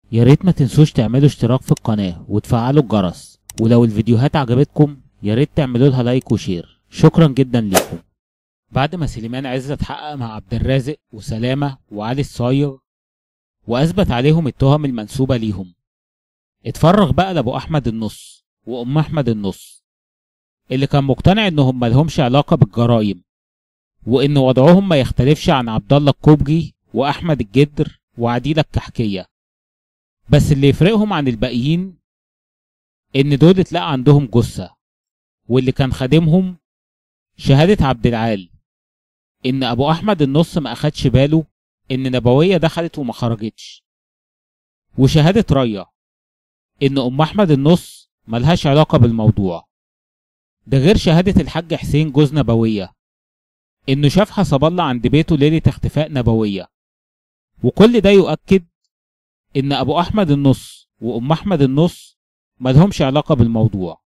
يا ريت ما تنسوش تعملوا اشتراك في القناة وتفعلوا الجرس، ولو الفيديوهات عجبتكم يا ريت تعملوا لها لايك وشير. شكرا جدا لكم. بعد ما سليمان عزت اتحقق مع عبد الرازق وسلامة وعلي الصايغ واثبت عليهم التهم المنسوبة ليهم، اتفرغ بقى لابو احمد النص وام احمد النص اللي كان مقتنع انهم مالهمش علاقة بالجرائم، وان وضعهم ما يختلفش عن عبد الله الكوبجي واحمد الجدر وعديلة الكحكية، بس اللي يفرقهم عن الباقيين ان دول اتلقى عندهم جثة، واللي كان خادمهم شهادة عبد العال ان ابو احمد النص ما اخدش باله ان نبوية دخلت وما خرجتش، وشهادة ريا ان ام احمد النص ملهاش علاقة بالموضوع ده، غير شهادة الحاج حسين جوز نبوية انه شاف حسب الله عند بيته ليلة اختفاء نبوية. وكل ده يؤكد ان ابو احمد النص وام احمد النص ملهمش علاقة بالموضوع.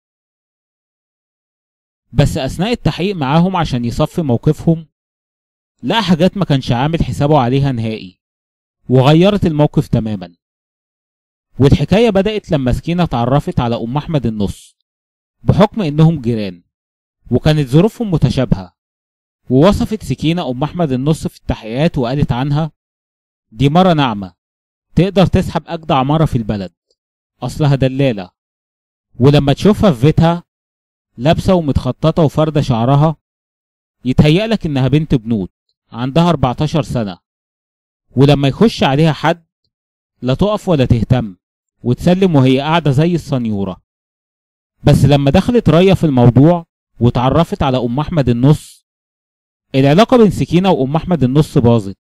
بس اثناء التحقيق معاهم عشان يصفي موقفهم لقى حاجات ما كانش عامل حسابه عليها نهائي وغيرت الموقف تماما. والحكاية بدأت لما سكينة اتعرفت على ام احمد النص بحكم انهم جيران وكانت ظروفهم متشابهة، ووصفت سكينة ام احمد النص في التحقيقات وقالت عنها دي مرة ناعمة تقدر تسحب اجدع مرة في البلد، اصلها دلالة، ولما تشوفها في بيتها لابسة ومتخططة وفاردة شعرها يتهيألك انها بنت بنوت عندها 14 سنة، ولما يخش عليها حد لا تقف ولا تهتم وتسلم وهي قاعدة زي الصنيورة. بس لما دخلت ريا في الموضوع واتعرفت على ام احمد النص العلاقة بين سكينة وام احمد النص باظت،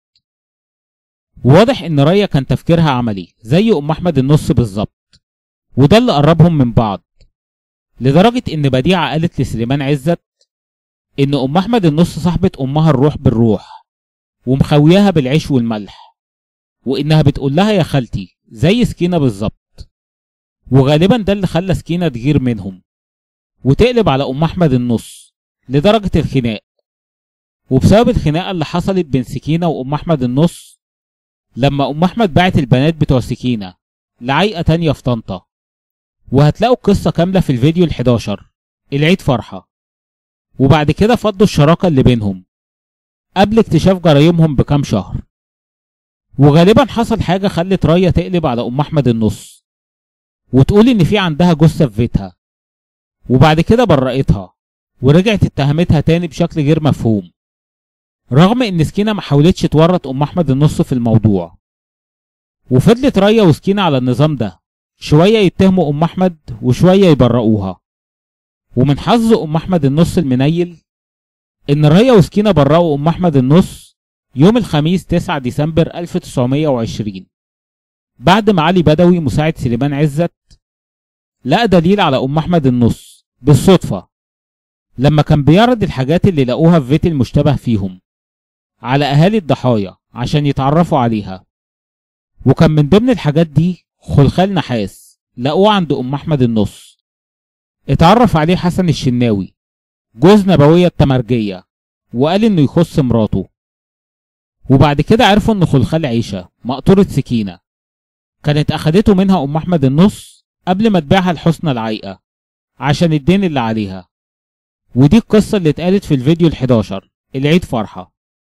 وواضح ان ريا كان تفكيرها عملي زي ام احمد النص بالظبط، وده اللي قربهم من بعض، لدرجة ان بديعة قالت لسليمان عزت ان ام احمد النص صاحبة امها الروح بالروح ومخوياها بالعيش والملح، وانها بتقول لها يا خالتي زي سكينة بالظبط، وغالبا ده اللي خلى سكينة تغير منهم وتقلب على ام احمد النص لدرجة الخناق. وبسبب الخناقة اللي حصلت بين سكينة وام احمد النص لما ام احمد باعت البنات بتوع سكينة لعيقة تانية في طنطا، وهتلاقوا القصة كاملة في الفيديو ال11 العيد فرحة. وبعد كده فضوا الشراكة اللي بينهم قبل اكتشاف جرايمهم بكام شهر، وغالبا حصل حاجة خلت ريا تقلب على ام احمد النص وتقول ان في عندها جثة في بيتها، وبعد كده برأتها ورجعت اتهمتها تاني بشكل غير مفهوم، رغم ان سكينة ما حاولتش تورط ام احمد النص في الموضوع. وفضلت ريا وسكينة على النظام ده، شوية يتهموا ام احمد وشوية يبرئوها. ومن حظ ام احمد النص المنيل ان ريا وسكينة برئوا ام احمد النص يوم الخميس 9 ديسمبر 1920 بعد ما علي بدوي مساعد سليمان عزت لقى دليل على ام احمد النص بالصدفة لما كان بيعرض الحاجات اللي لقوها في بيت المشتبه فيهم على اهالي الضحايا عشان يتعرفوا عليها. وكان من ضمن الحاجات دي خلخال نحاس لقوه عند ام احمد النص، اتعرف عليه حسن الشناوي جوز نبوية التمرجية وقال انه يخص مراته. وبعد كده عرفوا ان خلخال عيشة مقطورة سكينة كانت اخدته منها ام احمد النص قبل ما تبيعها لحسنى العيقة عشان الدين اللي عليها. ودي القصة اللي اتقالت في الفيديو ال11 العيد فرحة.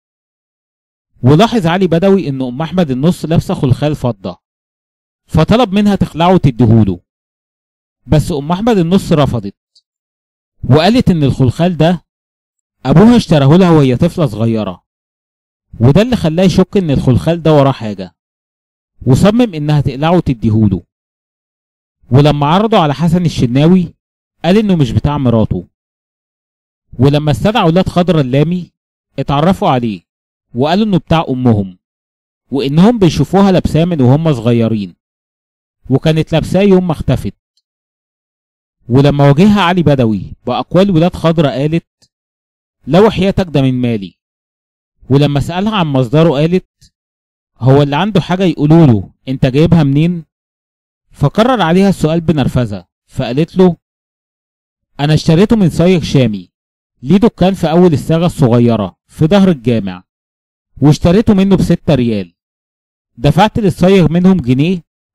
ولاحظ علي بدوي ان ام احمد النص لابسة خلخال فضة، فطلب منها تخلعه وتديهوله، بس ام احمد النص رفضت وقالت ان الخلخال ده ابوها اشتراه لها وهي طفلة صغيرة، وده اللي خلاه يشك ان الخلخال ده وراه حاجة، وصمم انها تقلعه وتديهوله. ولما عرضوا على حسن الشناوي قال انه مش بتاع مراته. ولما استدعى ولاد خضرة اللامي اتعرفوا عليه وقالوا انه بتاع امهم، وانهم بيشوفوها لابساه من وهم صغيرين، وكانت لابساه يوم ما اختفت. ولما واجهها علي بدوي باقوال ولاد خضرة قالت لو حياتك ده من مالي. ولما سألها عن مصدره قالت هو اللي عنده حاجة يقولوا له انت جايبها منين؟ فكرر عليها السؤال بنرفزة فقالت له انا اشتريته من صايغ شامي ليه دكان في اول الصاغة الصغيرة في ظهر الجامع، واشتريته منه ب6 ريال، دفعت للصايغ منهم جنيه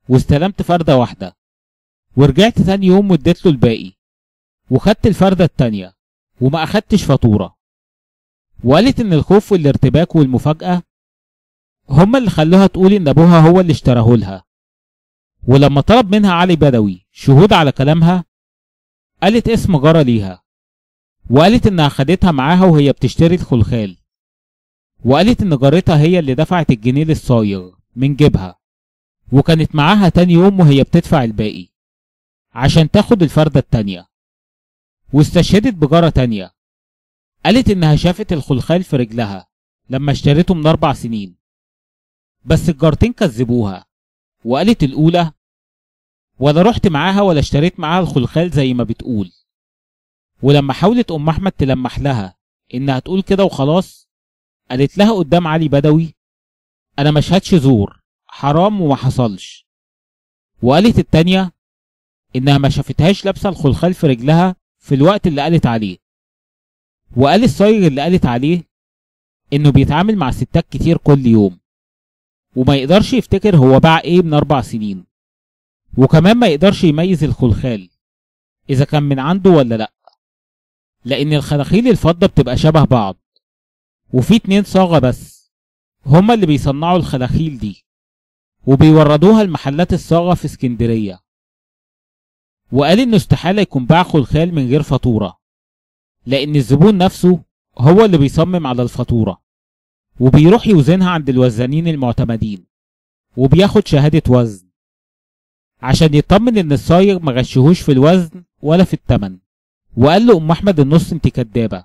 واستلمت فردة واحدة، ورجعت تاني يوم واديت له الباقي، وخدت الفردة التانية وما أخدتش فاتورة. وقالت إن الخوف والارتباك والمفاجأة هما اللي خلوها تقول إن أبوها هو اللي اشتراهولها. ولما طلب منها علي بدوي شهود على كلامها، قالت اسم جارة ليها، وقالت إنها خدتها معاها وهي بتشتري الخلخال، وقالت إن جارتها هي اللي دفعت الجنيه للصايغ من جيبها، وكانت معاها تاني يوم وهي بتدفع الباقي عشان تاخد الفردة التانية. واستشهدت بجارة تانية، قالت إنها شافت الخلخال في رجلها لما اشتريته من 4 سنين، بس الجارتين كذبوها، وقالت الأولى ولا رحت معاها ولا اشتريت معاها الخلخال زي ما بتقول. ولما حاولت أم أحمد تلمح لها إنها تقول كده وخلاص، قالت لها قدام علي بدوي أنا مشهدش زور، حرام وما حصلش. وقالت التانية إنها ما شافتهاش لابسة الخلخال في رجلها في الوقت اللي قالت عليه. وقال الصايغ اللي قالت عليه إنه بيتعامل مع ستات كتير كل يوم، وما يقدرش يفتكر هو باع إيه من 4 سنين، وكمان ما يقدرش يميز الخلخال إذا كان من عنده ولا لأ، لأن الخلاخيل الفضة بتبقى شبه بعض، وفي 2 صاغة بس هما اللي بيصنعوا الخلاخيل دي، وبيوردوها لمحلات الصاغة في اسكندرية. وقال إنه استحالة يكون باع خلخال من غير فاتورة، لأن الزبون نفسه هو اللي بيصمم على الفاتورة، وبيروح يوزنها عند الوزانين المعتمدين، وبياخد شهادة وزن عشان يطمن إن الصايغ ما غشهوش في الوزن ولا في التمن. وقال له أم أحمد النص انت كدابة.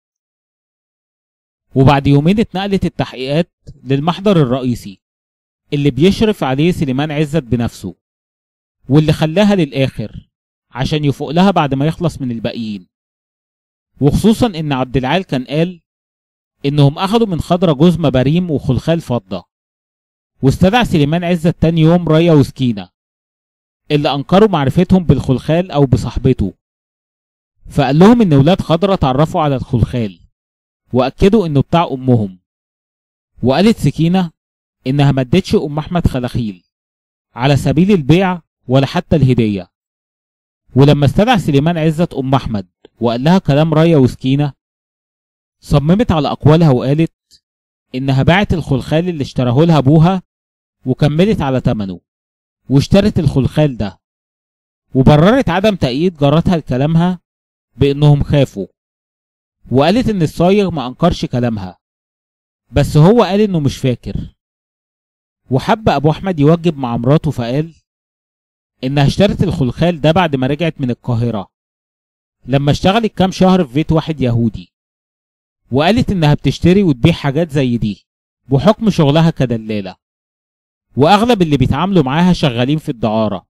وبعد يومين اتنقلت التحقيقات للمحضر الرئيسي اللي بيشرف عليه سليمان عزت بنفسه، واللي خلاها للآخر عشان يفوق لها بعد ما يخلص من الباقيين، وخصوصا إن عبد العال كان قال إنهم أخدوا من خضرة جوز مباريم وخلخال فضة. واستدعى سليمان عزت تاني يوم ريا وسكينة اللي أنكروا معرفتهم بالخلخال أو بصاحبته، فقال لهم إن ولاد خضرة اتعرفوا على الخلخال وأكدوا إنه بتاع أمهم. وقالت سكينة إنها ما ادتش أم أحمد خلاخيل على سبيل البيع ولا حتى الهدية. ولما استدعى سليمان عزت أم أحمد وقال لها كلام ريا وسكينة، صممت على أقوالها وقالت إنها باعت الخلخال اللي اشتراه لها أبوها وكملت على تمنه واشترت الخلخال ده، وبررت عدم تأييد جارتها لكلامها بإنهم خافوا. وقالت إن الصايغ ما أنكرش كلامها، بس هو قال إنه مش فاكر. وحب أبو أحمد يوجب مع مراته، فقال إنها اشترت الخلخال ده بعد ما رجعت من القاهرة لما اشتغلت كام شهر في بيت واحد يهودي، وقالت إنها بتشتري وتبيع حاجات زي دي بحكم شغلها كدلالة، وأغلب اللي بيتعاملوا معاها شغالين في الدعارة.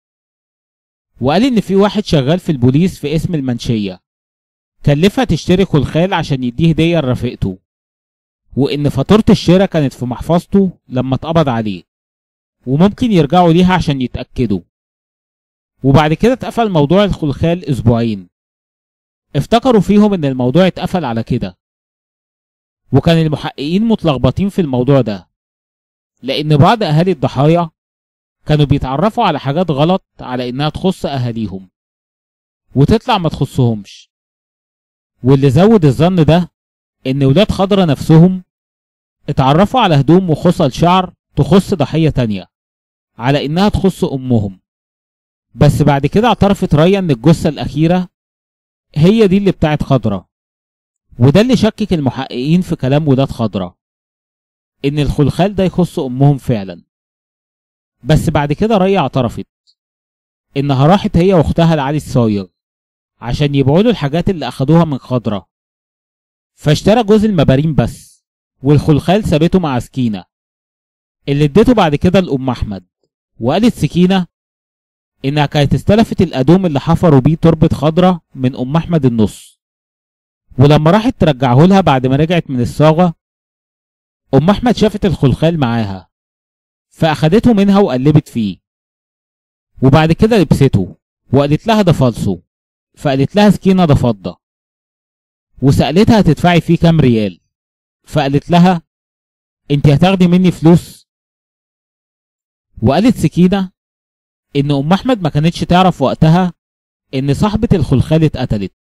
وقال إن في واحد شغال في البوليس في اسم المنشية كلفها تشتري خلخال عشان يديه هدية لرفيقته، وإن فاتورة الشراء كانت في محفظته لما اتقبض عليه، وممكن يرجعوا ليها عشان يتأكدوا. وبعد كده اتقفل موضوع الخلخال أسبوعين، افتكروا فيهم إن الموضوع اتقفل على كده. وكان المحققين متلخبطين في الموضوع ده، لأن بعض أهالي الضحايا كانوا بيتعرفوا على حاجات غلط على إنها تخص أهاليهم وتطلع ما تخصهمش. واللي زود الظن ده إن ولاد خضرة نفسهم اتعرفوا على هدوم وخصل شعر تخص ضحية تانية على إنها تخص أمهم، بس بعد كده اعترفت ريا إن الجثة الأخيرة هي دي اللي بتاعت خضرة. وده اللي شكك المحققين في كلام ولاد خضرة إن الخلخال ده يخص أمهم فعلا. بس بعد كده ريا اعترفت إنها راحت هي وأختها لعلي الصايغ عشان يبعدوا الحاجات اللي أخدوها من خضرة، فاشترى جوز المباريم بس، والخلخال سابته مع سكينة اللي اديته بعد كده لأم أحمد. وقالت سكينة إنها كانت استلفت الأدوم اللي حفروا بيه تربة خضرة من أم أحمد النص، ولما راحت ترجعه لها بعد ما رجعت من الصاغة، أم أحمد شافت الخلخال معاها فأخدته منها وقلبت فيه، وبعد كده لبسته وقالت لها ده فالصو، فقالت لها سكينة ده فضة، وسألتها هتدفعي فيه كام ريال، فقالت لها انت هتاخدي مني فلوس. وقالت سكينة إن أم أحمد ما كانتش تعرف وقتها إن صاحبة الخلخال اتقتلت،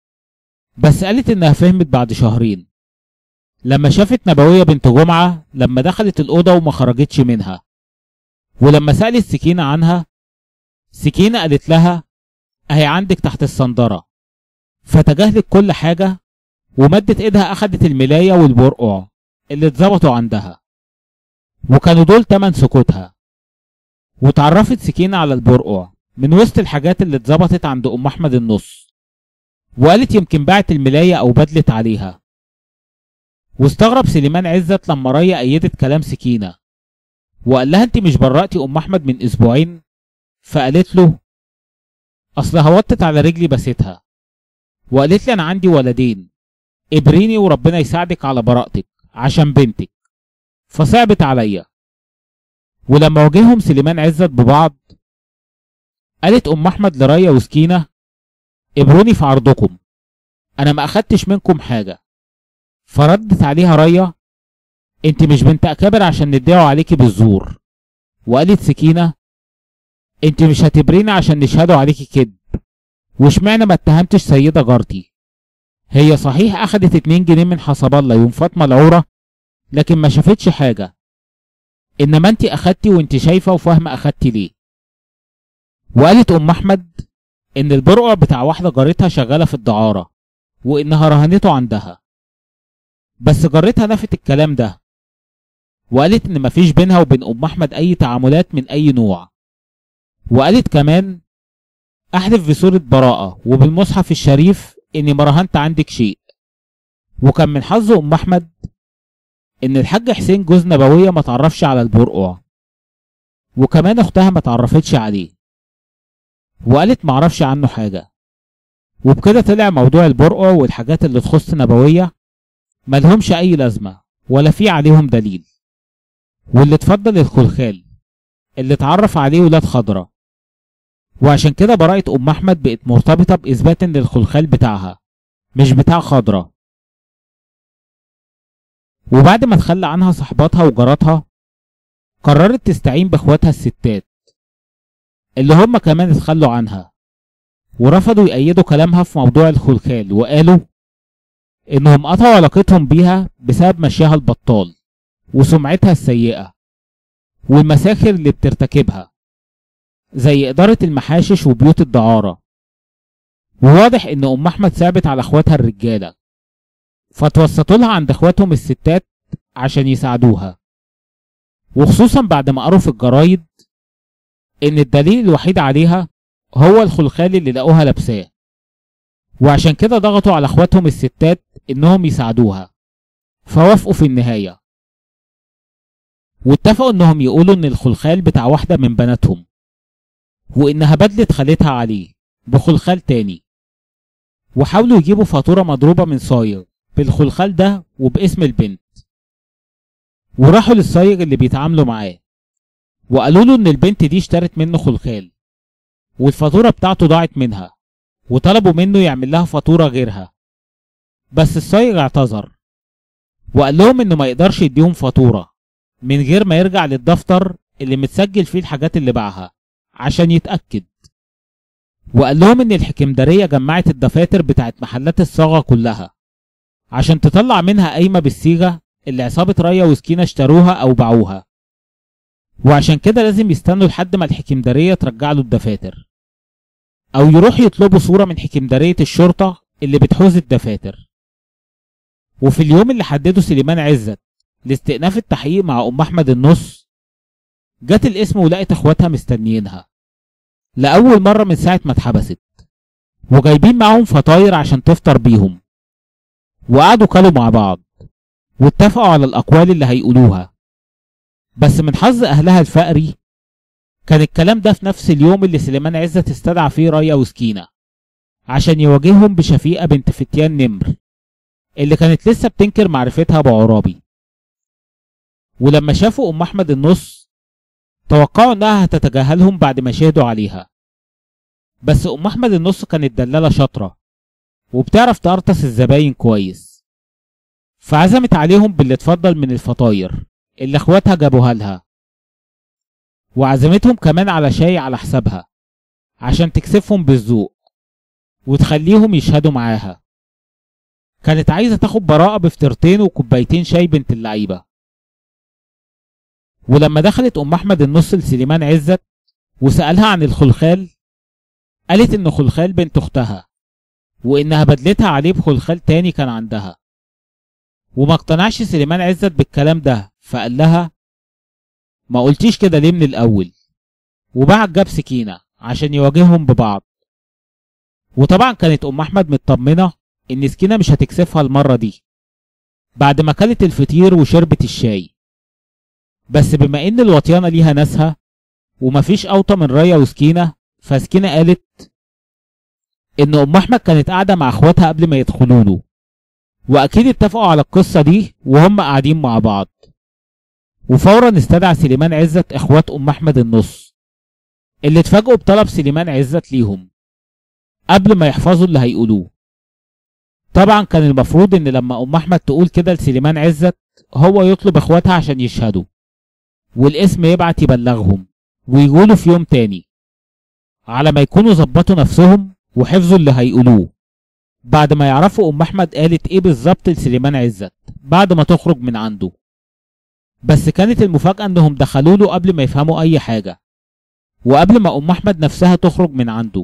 بس قالت إنها فهمت بعد شهرين لما شافت نبوية بنت جمعة لما دخلت الأوضة وما خرجتش منها. ولما سألت سكينة عنها، سكينة قالت لها أهي عندك تحت الصندرة. فتجاهلت كل حاجة ومدت إيدها أخدت الملاية والبرقع اللي اتظبطوا عندها، وكانوا دول تمن سكوتها. واتعرفت سكينة على البرقع من وسط الحاجات اللي اتظبطت عند أم أحمد النص، وقالت يمكن باعت الملاية أو بدلت عليها. واستغرب سليمان عزت لما ريا أيدت كلام سكينة وقال لها انت مش برأتي أم أحمد من أسبوعين؟ فقالت له أصلها وطت على رجلي بستها وقالت لي أنا عندي ولدين، ابريني وربنا يساعدك على براءتك عشان بنتك، فصعبت عليا. ولما واجههم سليمان عزت ببعض قالت أم أحمد لريا وسكينة ابروني في عرضكم، أنا ما أخدتش منكم حاجة. فردت عليها ريا انت مش بنت أكابر عشان ندعوا عليكي بالزور. وقالت سكينة انت مش هتبرينا عشان نشهدوا عليكي كذب، واشمعنى ما اتهمتش سيدة جارتي؟ هي صحيح أخدت 2 جنيه من حسب الله يوم فاطمة العورة لكن ما شافتش حاجة، إنما انت أخدتي وانت شايفة وفاهمة أخدتي ليه. وقالت أم أحمد إن البرقع بتاع واحدة جارتها شغالة في الدعارة وإنها رهنته عندها، بس جارتها نفت الكلام ده وقالت إن مفيش بينها وبين أم أحمد أي تعاملات من أي نوع. وقالت كمان أحلف بسورة براءة وبالمصحف الشريف إني ما رهنت عندك شيء. وكان من حظ أم أحمد إن الحاج حسين جوز نبوية ما تعرفش على البرقع، وكمان أختها ما تعرفتش عليه، وقالت معرفش عنه حاجة. وبكده طلع موضوع البرقع والحاجات اللي تخص نبوية ملهمش أي لازمة ولا في عليهم دليل، واللي اتفضل الخلخال اللي اتعرف عليه ولاد خضرة. وعشان كده براءة أم أحمد بقت مرتبطة بإثبات إن الخلخال بتاعها مش بتاع خضرة. وبعد ما تخلى عنها صحباتها وجاراتها قررت تستعين بإخواتها الستات اللي هم كمان اتخلوا عنها ورفضوا يأيدوا كلامها في موضوع الخلخال، وقالوا إنهم قطعوا علاقتهم بيها بسبب مشيها البطال وسمعتها السيئة والمساخر اللي بترتكبها زي إدارة المحاشش وبيوت الدعارة. وواضح إن أم أحمد ثابت على إخواتها الرجالة فتوسطوا لها عند إخواتهم الستات عشان يساعدوها، وخصوصا بعد ما قروا في الجرايد إن الدليل الوحيد عليها هو الخلخال اللي لقوها لابساه. وعشان كده ضغطوا على إخواتهم الستات إنهم يساعدوها، فوافقوا في النهاية واتفقوا إنهم يقولوا إن الخلخال بتاع واحدة من بناتهم وإنها بدلت خالتها عليه بخلخال تاني. وحاولوا يجيبوا فاتورة مضروبة من صايغ بالخلخال ده وباسم البنت، وراحوا للصايغ اللي بيتعاملوا معاه وقالوا له إن البنت دي اشترت منه خلخال والفاتورة بتاعته ضاعت منها، وطلبوا منه يعمل لها فاتورة غيرها. بس الصايغ اعتذر وقال لهم إنه ما يقدرش يديهم فاتورة من غير ما يرجع للدفتر اللي متسجل فيه الحاجات اللي باعها عشان يتأكد. وقال لهم إن الحكمدارية جمعت الدفاتر بتاعت محلات الصاغة كلها عشان تطلع منها قايمة بالصيغة اللي عصابة ريا وسكينة اشتروها أو باعوها، وعشان كده لازم يستنوا لحد ما الحكمدارية ترجع له الدفاتر أو يروح يطلبوا صورة من حكمدارية الشرطة اللي بتحوز الدفاتر. وفي اليوم اللي حدده سليمان عزت لاستئناف التحقيق مع أم أحمد النص جت القسم ولقت اخواتها مستنيينها لأول مرة من ساعة ما اتحبست، وجايبين معاهم فطاير عشان تفطر بيهم. وقعدوا كلوا مع بعض واتفقوا على الأقوال اللي هيقولوها، بس من حظ أهلها الفقري كان الكلام ده في نفس اليوم اللي سليمان عزت استدعى فيه ريا وسكينة عشان يواجههم بشفيقة بنت فتيان نمر اللي كانت لسه بتنكر معرفتها بعرابي. ولما شافوا أم أحمد النص توقعوا إنها هتتجاهلهم بعد ما شهدوا عليها، بس أم أحمد النص كانت دلالة شاطرة وبتعرف تقرطس الزباين كويس، فعزمت عليهم باللي اتفضل من الفطاير اللي اخواتها جابوها لها. وعزمتهم كمان على شاي على حسابها عشان تكسفهم بالذوق وتخليهم يشهدوا معاها. كانت عايزة تاخد براءة بفطرتين وكوبايتين شاي بنت اللعيبة. ولما دخلت أم أحمد النص لسليمان عزت وسألها عن الخلخال، قالت إن خلخال بنت أختها وإنها بدلتها عليه بخلخال تاني كان عندها. وما اقتنعش سليمان عزت بالكلام ده، فقال لها ما قلتيش كده ليه من الأول؟ وبعت جاب سكينة عشان يواجههم ببعض. وطبعا كانت أم أحمد مطمنة إن سكينة مش هتكسفها المرة دي بعد ما كلت الفطير وشربت الشاي. بس بما إن الوطيانة ليها ناسها ومفيش أوطى من ريا وسكينة، فسكينة قالت إن أم أحمد كانت قاعدة مع إخواتها قبل ما يدخلوا له، وأكيد اتفقوا على القصة دي وهم قاعدين مع بعض. وفورا استدعى سليمان عزت إخوات أم أحمد النص اللي اتفاجئوا بطلب سليمان عزت ليهم قبل ما يحفظوا اللي هيقولوه. طبعا كان المفروض إن لما أم أحمد تقول كده لسليمان عزت هو يطلب إخواتها عشان يشهدوا، والاسم يبعت يبلغهم ويقولوا في يوم تاني على ما يكونوا ظبطوا نفسهم وحفظوا اللي هيقولوه بعد ما يعرفوا أم أحمد قالت إيه بالظبط لسليمان عزت بعد ما تخرج من عنده. بس كانت المفاجأة إنهم دخلوا له قبل ما يفهموا أي حاجة وقبل ما أم أحمد نفسها تخرج من عنده،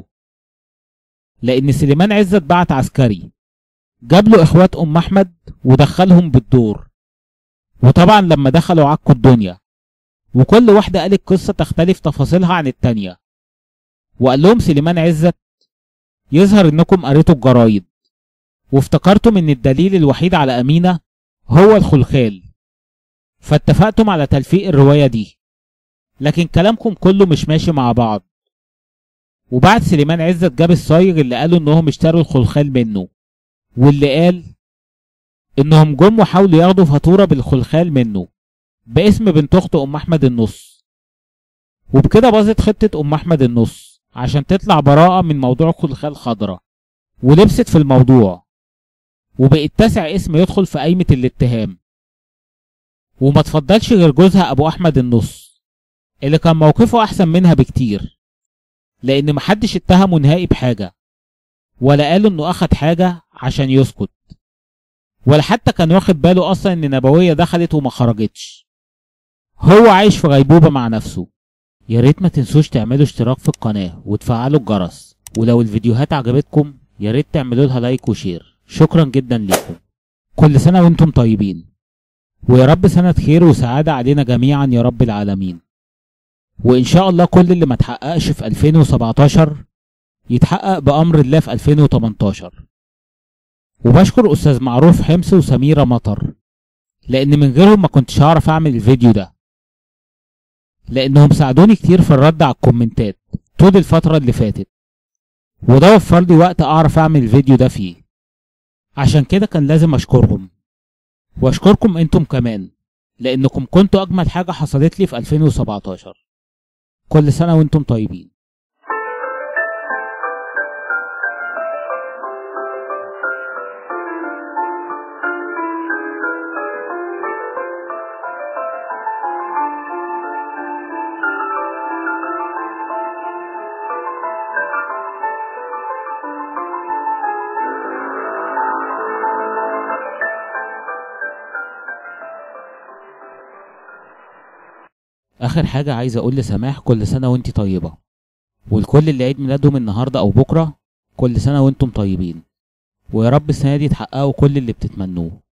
لأن سليمان عزت بعت عسكري جاب له إخوات أم أحمد ودخلهم بالدور. وطبعا لما دخلوا عكوا الدنيا وكل واحدة قالت قصة تختلف تفاصيلها عن التانية. وقال لهم سليمان عزت يظهر إنكم قريتوا الجرايد وافتكرتم إن الدليل الوحيد على أمينة هو الخلخال، فاتفقتم على تلفيق الرواية دي، لكن كلامكم كله مش ماشي مع بعض. وبعد سليمان عزت جاب الصايغ اللي قالوا إنهم اشتروا الخلخال منه، واللي قال إنهم جم وحاولوا ياخدوا فاتورة بالخلخال منه باسم بنت أخت أم أحمد النص. وبكده باظت خطة أم أحمد النص عشان تطلع براءة من موضوع خلخال خضرة، ولبست في الموضوع وبقت تسع اسم يدخل في قايمة الاتهام. وما تفضلش غير جوزها أبو أحمد النص اللي كان موقفه أحسن منها بكتير، لأن محدش اتهمه نهائي بحاجة ولا قالوا إنه أخد حاجة عشان يسكت، ولا حتى كان واخد باله أصلا إن نبوية دخلت وما خرجتش. هو عايش في غيبوبة مع نفسه. يا ريت ما تنسوش تعملوا اشتراك في القناة وتفعلوا الجرس، ولو الفيديوهات عجبتكم يا ريت تعملوا لها لايك وشير. شكرا جدا لكم. كل سنة وانتم طيبين، ويا رب سنة خير وسعادة علينا جميعا يا رب العالمين. وإن شاء الله كل اللي ما تحققش في 2017 يتحقق بأمر الله في 2018. وبشكر أستاذ معروف حمص وسميرة مطر، لأن من غيرهم ما كنتش هعرف أعمل الفيديو ده، لأنهم ساعدوني كتير في الرد على الكومنتات طول الفترة اللي فاتت، وده وفر لي وقت أعرف أعمل الفيديو ده فيه. عشان كده كان لازم أشكرهم، وأشكركم أنتم كمان لأنكم كنتوا أجمل حاجة حصلت لي في 2017. كل سنة وأنتم طيبين. آخر حاجة عايز أقول لسماح كل سنة وانتي طيبة، والكل اللي عيد ميلادهم النهاردة أو بكرة كل سنة وانتم طيبين، ويا رب السنة دي تحققوا كل اللي بتتمنوه.